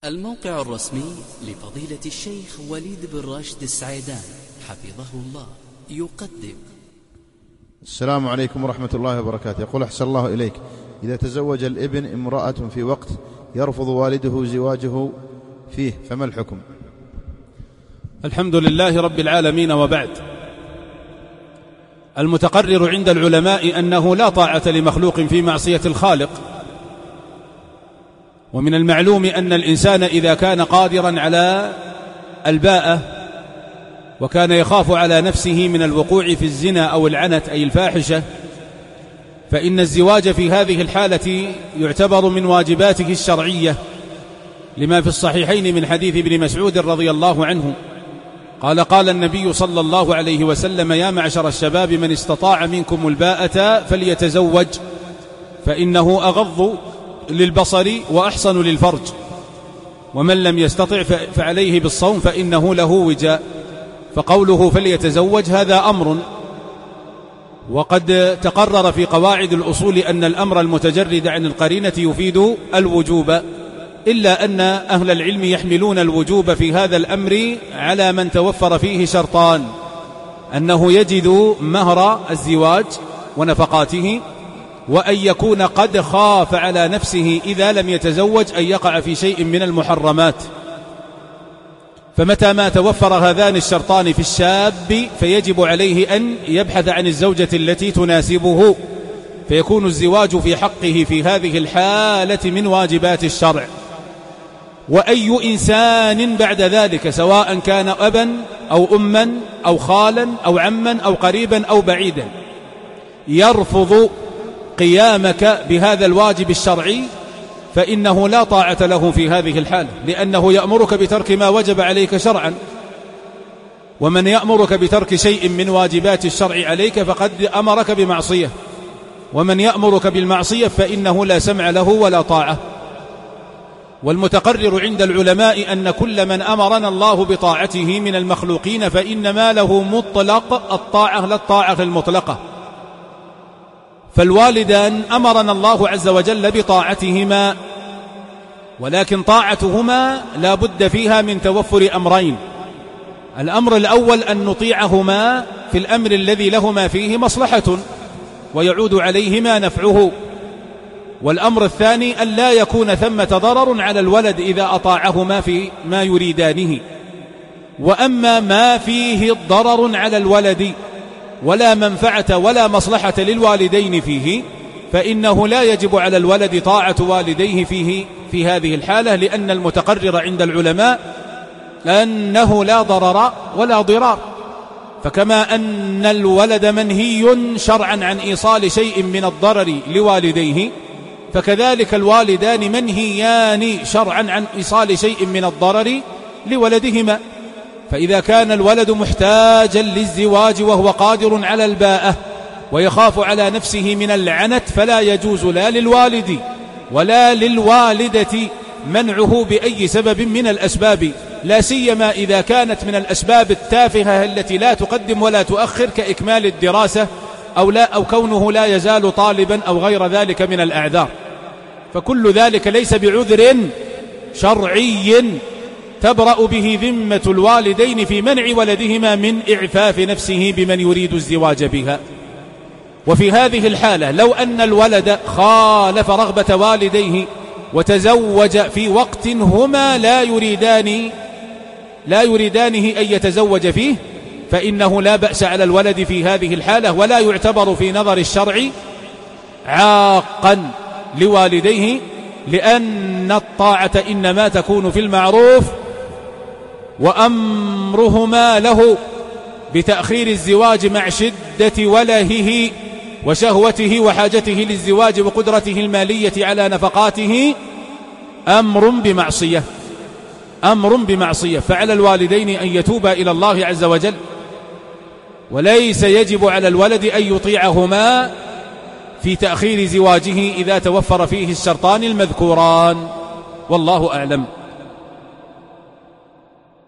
الموقع الرسمي لفضيلة الشيخ وليد بن راشد السعيدان حفظه الله يقدم. السلام عليكم ورحمة الله وبركاته. يقول أحسن الله إليك، إذا تزوج الابن امرأة في وقت يرفض والده زواجه فيه فما الحكم؟ الحمد لله رب العالمين، وبعد. المتقرر عند العلماء أنه لا طاعة لمخلوق في معصية الخالق، ومن المعلوم أن الإنسان إذا كان قادرا على الباءة وكان يخاف على نفسه من الوقوع في الزنا أو العنت أي الفاحشة، فإن الزواج في هذه الحالة يعتبر من واجباته الشرعية، لما في الصحيحين من حديث ابن مسعود رضي الله عنه قال النبي صلى الله عليه وسلم: يا معشر الشباب من استطاع منكم الباءة فليتزوج، فإنه أغض للبصر وأحصن للفرج، ومن لم يستطع فعليه بالصوم فإنه له وجاء. فقوله فليتزوج هذا أمر، وقد تقرر في قواعد الأصول أن الأمر المتجرد عن القرينة يفيد الوجوب، إلا أن أهل العلم يحملون الوجوب في هذا الأمر على من توفر فيه شرطان: أنه يجد مهر الزواج ونفقاته، وأن يكون قد خاف على نفسه إذا لم يتزوج أن يقع في شيء من المحرمات. فمتى ما توفر هذان الشرطان في الشاب فيجب عليه أن يبحث عن الزوجة التي تناسبه، فيكون الزواج في حقه في هذه الحالة من واجبات الشرع. وأي إنسان بعد ذلك سواء كان أبا أو أما أو خالا أو عما أو قريبا أو بعيدا يرفض قيامك بهذا الواجب الشرعي فإنه لا طاعة له في هذه الحالة، لأنه يأمرك بترك ما وجب عليك شرعا، ومن يأمرك بترك شيء من واجبات الشرع عليك فقد أمرك بمعصية، ومن يأمرك بالمعصية فإنه لا سمع له ولا طاعة. والمتقرر عند العلماء أن كل من أمرنا الله بطاعته من المخلوقين فإنما له مطلق الطاعة لا الطاعة المطلقة. فالوالدان أمرنا الله عز وجل بطاعتهما، ولكن طاعتهما لا بد فيها من توفر أمرين: الأمر الأول أن نطيعهما في الأمر الذي لهما فيه مصلحة ويعود عليهما نفعه، والأمر الثاني أن لا يكون ثمة ضرر على الولد إذا أطاعهما في ما يريدانه. وأما ما فيه ضرر على الولد ولا منفعة ولا مصلحة للوالدين فيه فإنه لا يجب على الولد طاعة والديه فيه في هذه الحالة، لأن المتقرر عند العلماء أنه لا ضرر ولا ضرار. فكما أن الولد منهي شرعا عن إيصال شيء من الضرر لوالديه، فكذلك الوالدان منهيان شرعا عن إيصال شيء من الضرر لولدهما. فإذا كان الولد محتاجا للزواج وهو قادر على الباءة ويخاف على نفسه من العنت فلا يجوز لا للوالد ولا للوالدة منعه بأي سبب من الأسباب، لا سيما إذا كانت من الأسباب التافهة التي لا تقدم ولا تؤخر، كإكمال الدراسة أو كونه لا يزال طالبا أو غير ذلك من الأعذار. فكل ذلك ليس بعذر شرعي تبرأ به ذمة الوالدين في منع ولدهما من إعفاف نفسه بمن يريد الزواج بها. وفي هذه الحالة لو أن الولد خالف رغبة والديه وتزوج في وقت هما لا يريدانه أن يتزوج فيه فإنه لا بأس على الولد في هذه الحالة، ولا يعتبر في نظر الشرع عاقا لوالديه، لأن الطاعة إنما تكون في المعروف، وأمرهما له بتأخير الزواج مع شدة ولهه وشهوته وحاجته للزواج وقدرته المالية على نفقاته أمر بمعصية. فعلى الوالدين أن يتوبا إلى الله عز وجل، وليس يجب على الولد أن يطيعهما في تأخير زواجه إذا توفر فيه الشرطان المذكوران، والله أعلم.